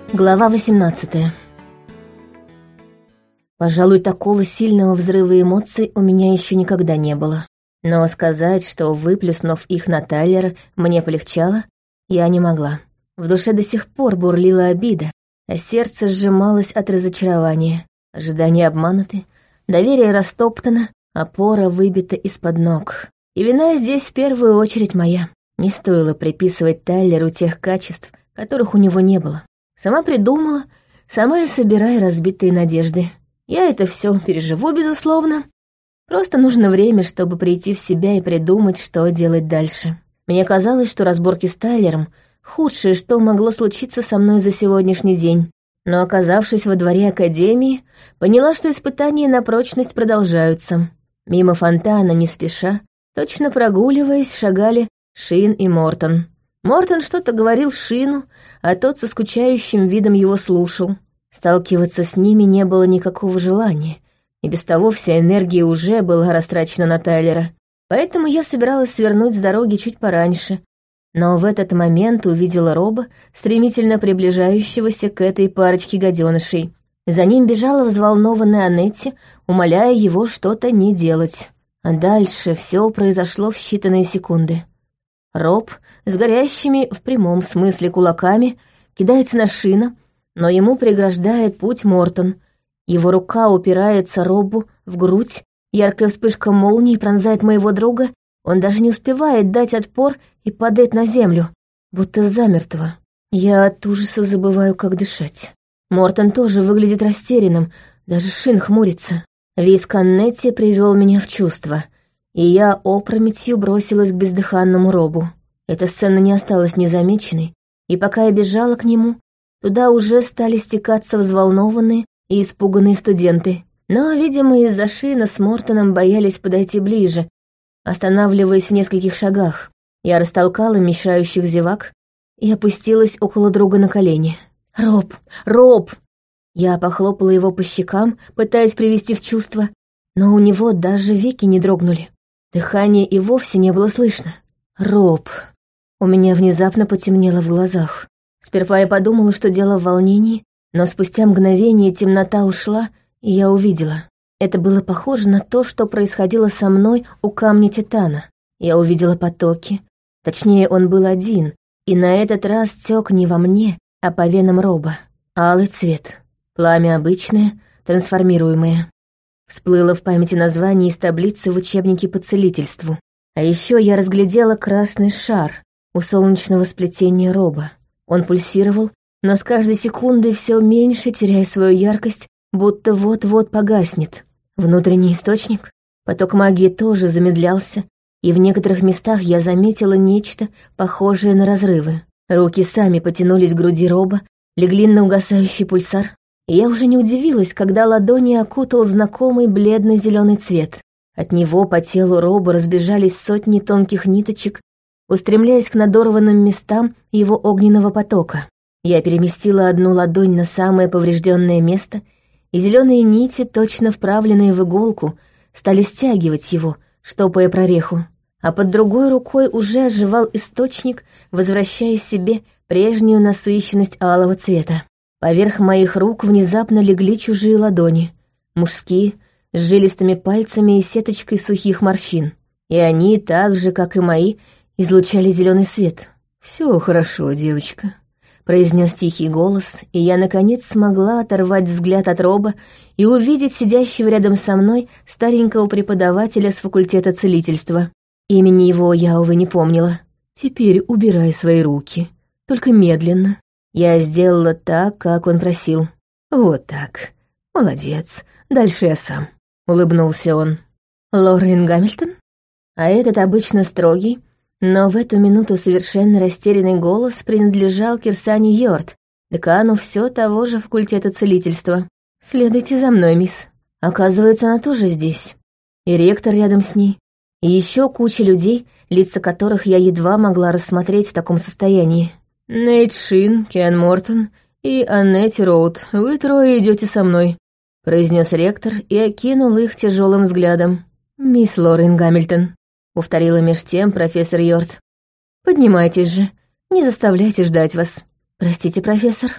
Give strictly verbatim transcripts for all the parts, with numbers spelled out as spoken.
Глава восемнадцатая. Пожалуй, такого сильного взрыва эмоций у меня еще никогда не было. Но сказать, что, выплюснув их на Тайлера, мне полегчало, я не могла. В душе до сих пор бурлила обида, а сердце сжималось от разочарования. Ожидания обмануты, доверие растоптано, опора выбита из-под ног. И вина здесь в первую очередь моя. Не стоило приписывать Тайлеру тех качеств, которых у него не было. Сама придумала, сама и собирая разбитые надежды. Я это все переживу, безусловно. Просто нужно время, чтобы прийти в себя и придумать, что делать дальше. Мне казалось, что разборки с Тайлером — худшее, что могло случиться со мной за сегодняшний день. Но, оказавшись во дворе академии, поняла, что испытания на прочность продолжаются. Мимо фонтана, не спеша, точно прогуливаясь, шагали Шин и Мортон. Мортон что-то говорил Шину, а тот со скучающим видом его слушал. Сталкиваться с ними не было никакого желания, и без того вся энергия уже была растрачена на Тайлера. Поэтому я собиралась свернуть с дороги чуть пораньше, но в этот момент увидела Роба, стремительно приближающегося к этой парочке гаденышей. За ним бежала взволнованная Аннетти, умоляя его что-то не делать. А дальше все произошло в считанные секунды. Роб с горящими в прямом смысле кулаками кидается на Шина, но ему преграждает путь Мортон. Его рука упирается Робу в грудь, яркая вспышка молнии пронзает моего друга, он даже не успевает дать отпор и падает на землю, будто замертво. Я от ужаса забываю, как дышать. Мортон тоже выглядит растерянным, даже Шин хмурится. Визг Аннетти привел меня в чувство, и я опрометью бросилась к бездыханному Робу. Эта сцена не осталась незамеченной, и пока я бежала к нему, туда уже стали стекаться взволнованные и испуганные студенты. Но, видимо, из-за Шина с Мортоном боялись подойти ближе, останавливаясь в нескольких шагах. Я растолкала мешающих зевак и опустилась около друга на колени. «Роб! Роб!» Я похлопала его по щекам, пытаясь привести в чувство, но у него даже веки не дрогнули. Дыхания и вовсе не было слышно. «Роб!» У меня внезапно потемнело в глазах. Сперва я подумала, что дело в волнении, но спустя мгновение темнота ушла, и я увидела. Это было похоже на то, что происходило со мной у камня Титана. Я увидела потоки. Точнее, он был один, и на этот раз тек не во мне, а по венам Роба. Алый цвет. Пламя обычное, трансформируемое. Всплыло в памяти название из таблицы в учебнике по целительству. А еще я разглядела красный шар у солнечного сплетения Роба. Он пульсировал, но с каждой секундой все меньше, теряя свою яркость, будто вот-вот погаснет. Внутренний источник? Поток магии тоже замедлялся, и в некоторых местах я заметила нечто похожее на разрывы. Руки сами потянулись к груди Роба, легли на угасающий пульсар, и я уже не удивилась, когда ладони окутал знакомый бледно-зеленый цвет. От него по телу Роба разбежались сотни тонких ниточек, устремляясь к надорванным местам его огненного потока. Я переместила одну ладонь на самое поврежденное место, и зеленые нити, точно вправленные в иголку, стали стягивать его, штопая прореху. А под другой рукой уже оживал источник, возвращая себе прежнюю насыщенность алого цвета. Поверх моих рук внезапно легли чужие ладони, мужские, с жилистыми пальцами и сеточкой сухих морщин. И они, так же, как и мои, излучали зеленый свет. «Все хорошо, девочка», — произнес тихий голос, и я, наконец, смогла оторвать взгляд от Роба и увидеть сидящего рядом со мной старенького преподавателя с факультета целительства. Имени его я, увы, не помнила. «Теперь убирай свои руки, только медленно». Я сделала так, как он просил. «Вот так. Молодец. Дальше я сам», — улыбнулся он. «Лорен Гамильтон?» А этот обычно строгий, но в эту минуту совершенно растерянный голос принадлежал Кирсане Йорт, декану все того же факультета целительства. «Следуйте за мной, мисс». Оказывается, она тоже здесь. И ректор рядом с ней. И еще куча людей, лица которых я едва могла рассмотреть в таком состоянии. «Нейт Шин, Кен Мортон и Аннетти Роуд, вы трое идете со мной», — произнес ректор и окинул их тяжелым взглядом. «Мисс Лорен Гамильтон», — повторила меж тем профессор Йорт. «Поднимайтесь же, не заставляйте ждать вас». «Простите, профессор».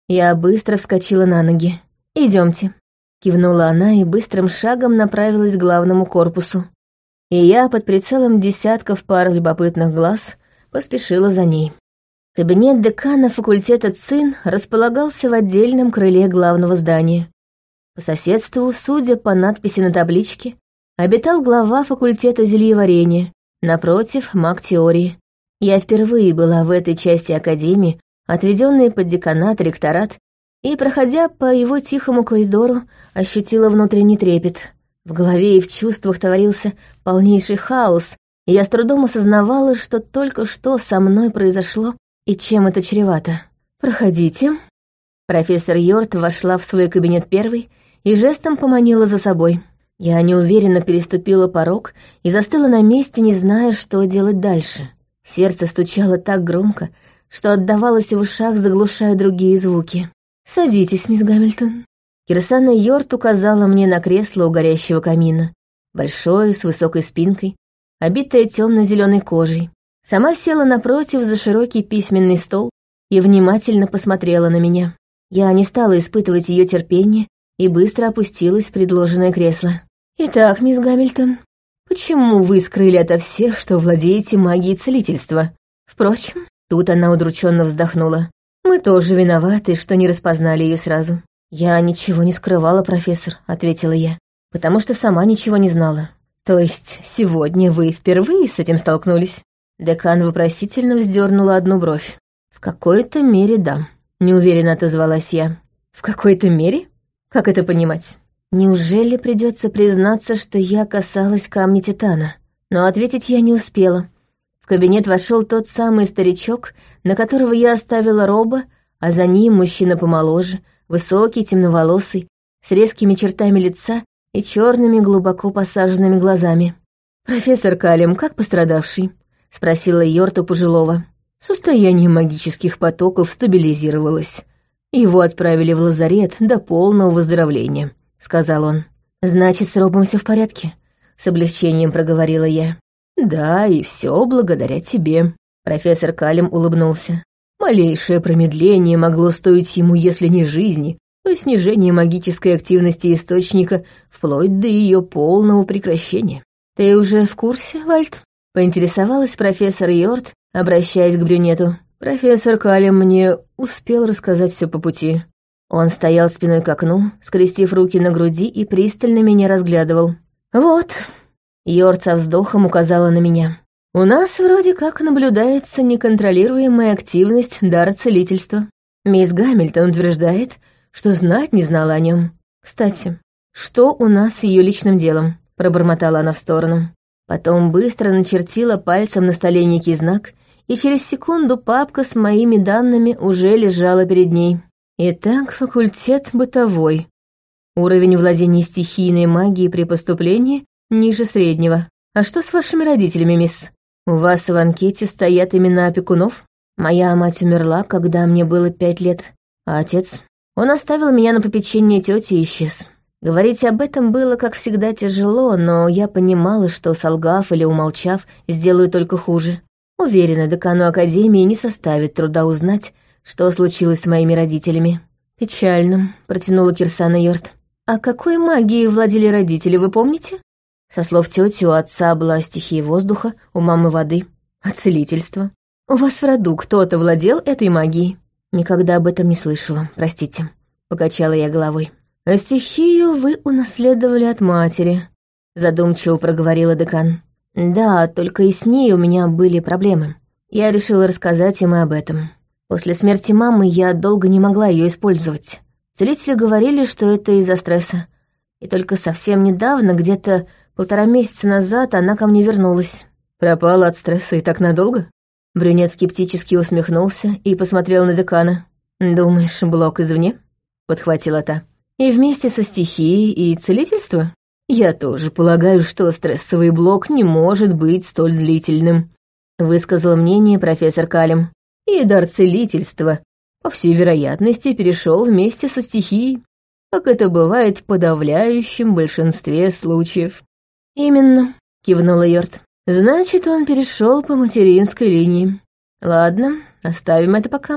Я быстро вскочила на ноги. Идемте, кивнула она и быстрым шагом направилась к главному корпусу. И я под прицелом десятков пар любопытных глаз поспешила за ней. Кабинет декана факультета ЦИН располагался в отдельном крыле главного здания. По соседству, судя по надписи на табличке, обитал глава факультета зельеварения, напротив — маг теории. Я впервые была в этой части академии, отведенной под деканат и ректорат, и, проходя по его тихому коридору, ощутила внутренний трепет. В голове и в чувствах творился полнейший хаос, и я с трудом осознавала, что только что со мной произошло и чем это чревато. «Проходите». Профессор Йорт вошла в свой кабинет первой и жестом поманила за собой. Я неуверенно переступила порог и застыла на месте, не зная, что делать дальше. Сердце стучало так громко, что отдавалось в ушах, заглушая другие звуки. «Садитесь, мисс Гамильтон». Кирсана Йорт указала мне на кресло у горящего камина, большое, с высокой спинкой, обитое темно-зеленой кожей. Сама села напротив за широкий письменный стол и внимательно посмотрела на меня. Я не стала испытывать ее терпение и быстро опустилась в предложенное кресло. «Итак, мисс Гамильтон, почему вы скрыли ото всех, что владеете магией целительства? Впрочем, тут она удрученно вздохнула. Мы тоже виноваты, что не распознали ее сразу». «Я ничего не скрывала, профессор», — ответила я, «потому что сама ничего не знала». «То есть сегодня вы впервые с этим столкнулись?» Декан вопросительно вздернула одну бровь. «В какой-то мере, да», — неуверенно отозвалась я. «В какой-то мере? Как это понимать?» Неужели придется признаться, что я касалась камня Титана? Но ответить я не успела. В кабинет вошел тот самый старичок, на которого я оставила роба, а за ним мужчина помоложе, высокий, темноволосый, с резкими чертами лица и черными глубоко посаженными глазами. «Профессор Калем, как пострадавший?» — спросила Йорт у пожилого. Состояние магических потоков стабилизировалось. Его отправили в лазарет до полного выздоровления, — сказал он. «Значит, с Робом все в порядке?» — с облегчением проговорила я. «Да, и все благодаря тебе», — профессор Калем улыбнулся. «Малейшее промедление могло стоить ему, если не жизни, то снижение магической активности источника вплоть до ее полного прекращения». «Ты уже в курсе, Вальт?» — поинтересовалась профессор Йорт, обращаясь к брюнету. «Профессор Калем мне успел рассказать все по пути». Он стоял спиной к окну, скрестив руки на груди и пристально меня разглядывал. «Вот», — Йорт со вздохом указала на меня. «У нас вроде как наблюдается неконтролируемая активность дара целительства. Мисс Гамильтон утверждает, что знать не знала о нем. Кстати, что у нас с ее личным делом?» — пробормотала она в сторону. Потом быстро начертила пальцем на столе некий знак, и через секунду папка с моими данными уже лежала перед ней. Итак, факультет бытовой. Уровень владения стихийной магией при поступлении ниже среднего. А что с вашими родителями, мисс? У вас в анкете стоят имена опекунов? Моя мать умерла, когда мне было пять лет, а отец... Он оставил меня на попечение тети и исчез. Говорить об этом было, как всегда, тяжело, но я понимала, что, солгав или умолчав, сделаю только хуже. Уверена, декану Академии не составит труда узнать, что случилось с моими родителями. «Печально», — протянула Кирсана Йорт. «А какой магией владели родители, вы помните?» Со слов тети, у отца была стихия воздуха, у мамы воды. А целительство? У вас в роду кто-то владел этой магией? Никогда об этом не слышала, простите. Покачала я головой. А стихию вы унаследовали от матери, задумчиво проговорила декан. Да, только и с ней у меня были проблемы. Я решила рассказать им и об этом. После смерти мамы я долго не могла ее использовать. Целители говорили, что это из-за стресса. И только совсем недавно, где-то полтора месяца назад, она ко мне вернулась. Пропала от стресса и так надолго? Брюнет скептически усмехнулся и посмотрел на декана. «Думаешь, блок извне?» — подхватила та. «И вместе со стихией и целительство? Я тоже полагаю, что стрессовый блок не может быть столь длительным», — высказал мнение профессор Калем. «И дар целительства, по всей вероятности, перешел вместе со стихией, как это бывает в подавляющем большинстве случаев». «Именно», — кивнула Йорт. «Значит, он перешел по материнской линии. Ладно, оставим это пока.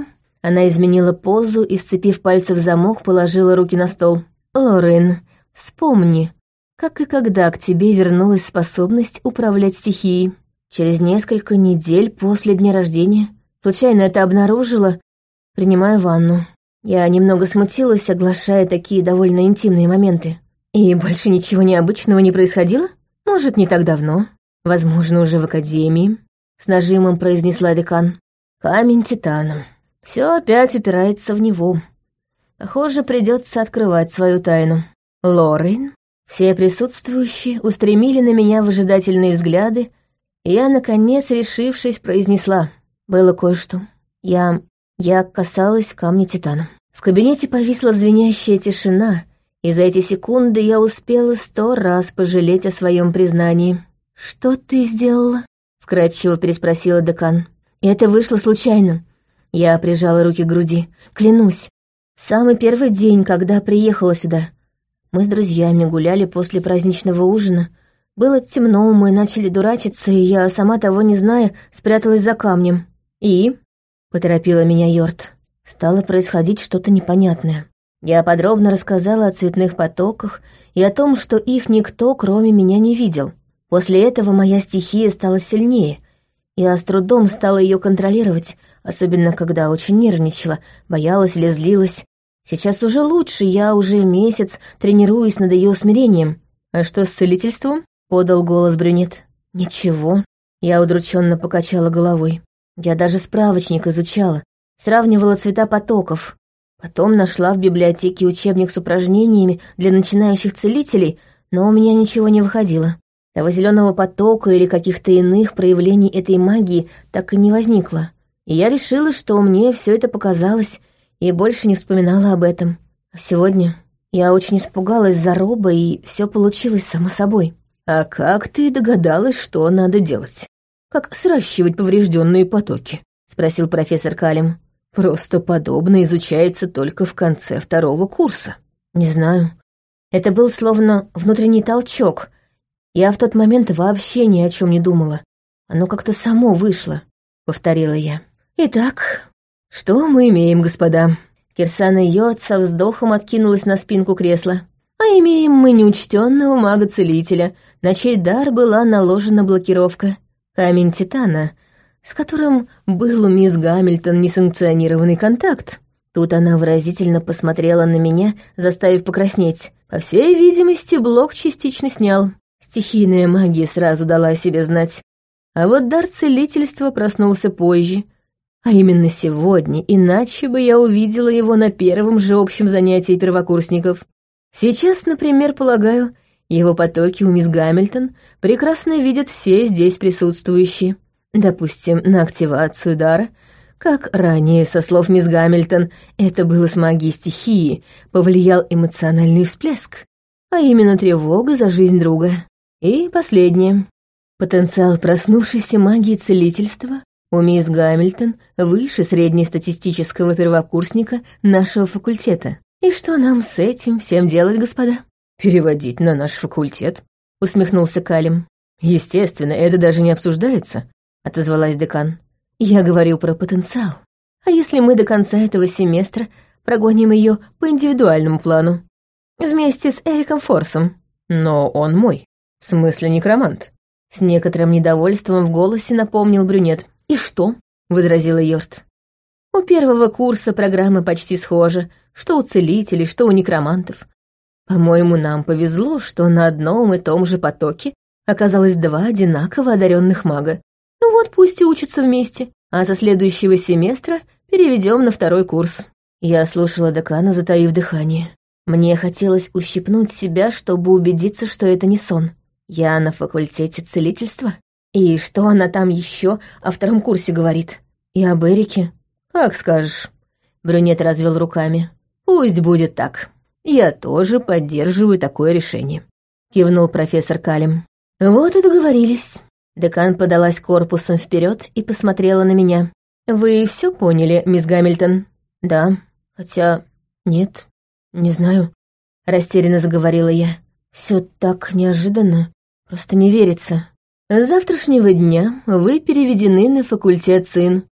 Она изменила позу и, сцепив пальцы в замок, положила руки на стол. «Лорен, вспомни, как и когда к тебе вернулась способность управлять стихией. Через несколько недель после дня рождения. Случайно это обнаружила, принимая ванну. Я немного смутилась, оглашая такие довольно интимные моменты. И больше ничего необычного не происходило? Может, не так давно. Возможно, уже в академии», — с нажимом произнесла декан. «Камень Титана. Все опять упирается в него. Похоже, придется открывать свою тайну. Лорен». Все присутствующие устремили на меня выжидательные взгляды, и я, наконец, решившись, произнесла. Было кое-что. Я... я касалась камня Титана. В кабинете повисла звенящая тишина, и за эти секунды я успела сто раз пожалеть о своем признании. «Что ты сделала?» — вкратчиво переспросила декан. «Это вышло случайно». Я прижала руки к груди. «Клянусь, самый первый день, когда приехала сюда. Мы с друзьями гуляли после праздничного ужина. Было темно, мы начали дурачиться, и я, сама того не зная, спряталась за камнем. И...» — поторопила меня Йорт. Стало происходить что-то непонятное. Я подробно рассказала о цветных потоках и о том, что их никто, кроме меня, не видел. После этого моя стихия стала сильнее. Я с трудом стала ее контролировать, особенно когда очень нервничала, боялась или злилась. Сейчас уже лучше, я уже месяц тренируюсь над ее усмирением. «А что с целительством?» — подал голос брюнет. «Ничего». Я удрученно покачала головой. Я даже справочник изучала, сравнивала цвета потоков. Потом нашла в библиотеке учебник с упражнениями для начинающих целителей, но у меня ничего не выходило. Того зеленого потока или каких-то иных проявлений этой магии так и не возникло. И я решила, что мне все это показалось, и больше не вспоминала об этом. А сегодня я очень испугалась за Роба, и все получилось само собой. «А как ты догадалась, что надо делать? Как сращивать поврежденные потоки?» — спросил профессор Калим. «Просто подобное изучается только в конце второго курса». «Не знаю. Это был словно внутренний толчок. Я в тот момент вообще ни о чем не думала. Оно как-то само вышло», — повторила я. «Итак, что мы имеем, господа?» Кирсана Йорт со вздохом откинулась на спинку кресла. «А имеем мы неучтенного мага-целителя, на чей дар была наложена блокировка. Камень Титана, с которым был у мисс Гамильтон несанкционированный контакт». Тут она выразительно посмотрела на меня, заставив покраснеть. По всей видимости, блок частично снял. Стихийная магия сразу дала о себе знать. А вот дар целительства проснулся позже. А именно сегодня, иначе бы я увидела его на первом же общем занятии первокурсников. Сейчас, например, полагаю, его потоки у мисс Гамильтон прекрасно видят все здесь присутствующие. Допустим, на активацию дара, как ранее, со слов мисс Гамильтон, это было с магией стихии, повлиял эмоциональный всплеск, а именно тревога за жизнь друга. И последнее. Потенциал проснувшейся магии целительства у мисс Гамильтон выше среднестатистического первокурсника нашего факультета. И что нам с этим всем делать, господа? «Переводить на наш факультет?» — усмехнулся Калим. «Естественно, это даже не обсуждается», — отозвалась декан. «Я говорю про потенциал. А если мы до конца этого семестра прогоним ее по индивидуальному плану? Вместе с Эриком Форсом. Но он мой. В смысле некромант». С некоторым недовольством в голосе напомнил брюнет. «И что?» — возразила Йорт. «У первого курса программы почти схожи, что у целителей, что у некромантов. По-моему, нам повезло, что на одном и том же потоке оказалось два одинаково одаренных мага. Ну вот пусть и учатся вместе, а со следующего семестра переведем на второй курс». Я слушала декана, затаив дыхание. Мне хотелось ущипнуть себя, чтобы убедиться, что это не сон. Я на факультете целительства? И что она там еще о втором курсе говорит? И об Эрике? «Как скажешь», — брюнет развел руками. «Пусть будет так. Я тоже поддерживаю такое решение», — кивнул профессор Калим. «Вот и договорились». Декан подалась корпусом вперед и посмотрела на меня. «Вы все поняли, мисс Гамильтон?» «Да, хотя... нет, не знаю», — растерянно заговорила я. «Все так неожиданно, просто не верится. С завтрашнего дня вы переведены на факультет ЦИН.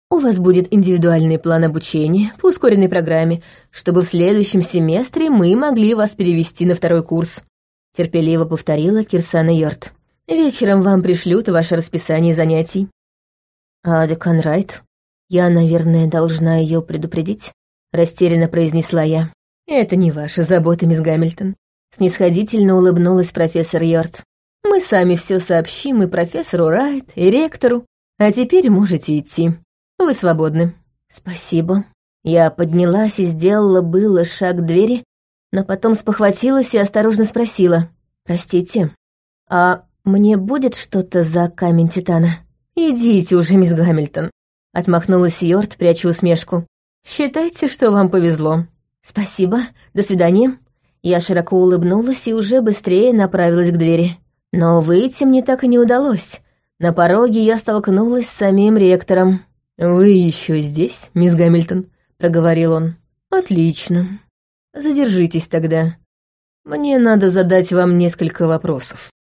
У вас будет индивидуальный план обучения по ускоренной программе, чтобы в следующем семестре мы могли вас перевести на второй курс», — терпеливо повторила Кирсана Йорт. «Вечером вам пришлют ваше расписание занятий». «А декан Райт? Я, наверное, должна ее предупредить?» — растерянно произнесла я. «Это не ваша забота, мисс Гамильтон», — снисходительно улыбнулась профессор Йорт. «Мы сами все сообщим и профессору Райт, и ректору. А теперь можете идти. Вы свободны». «Спасибо». Я поднялась и сделала было шаг к двери, но потом спохватилась и осторожно спросила. «Простите, а мне будет что-то за камень Титана?» «Идите уже, мисс Гамильтон», — отмахнулась Йорт, пряча усмешку. «Считайте, что вам повезло». «Спасибо, до свидания». Я широко улыбнулась и уже быстрее направилась к двери. Но выйти мне так и не удалось. На пороге я столкнулась с самим ректором. «Вы еще здесь, мисс Гамильтон?» — проговорил он. «Отлично. Задержитесь тогда. Мне надо задать вам несколько вопросов».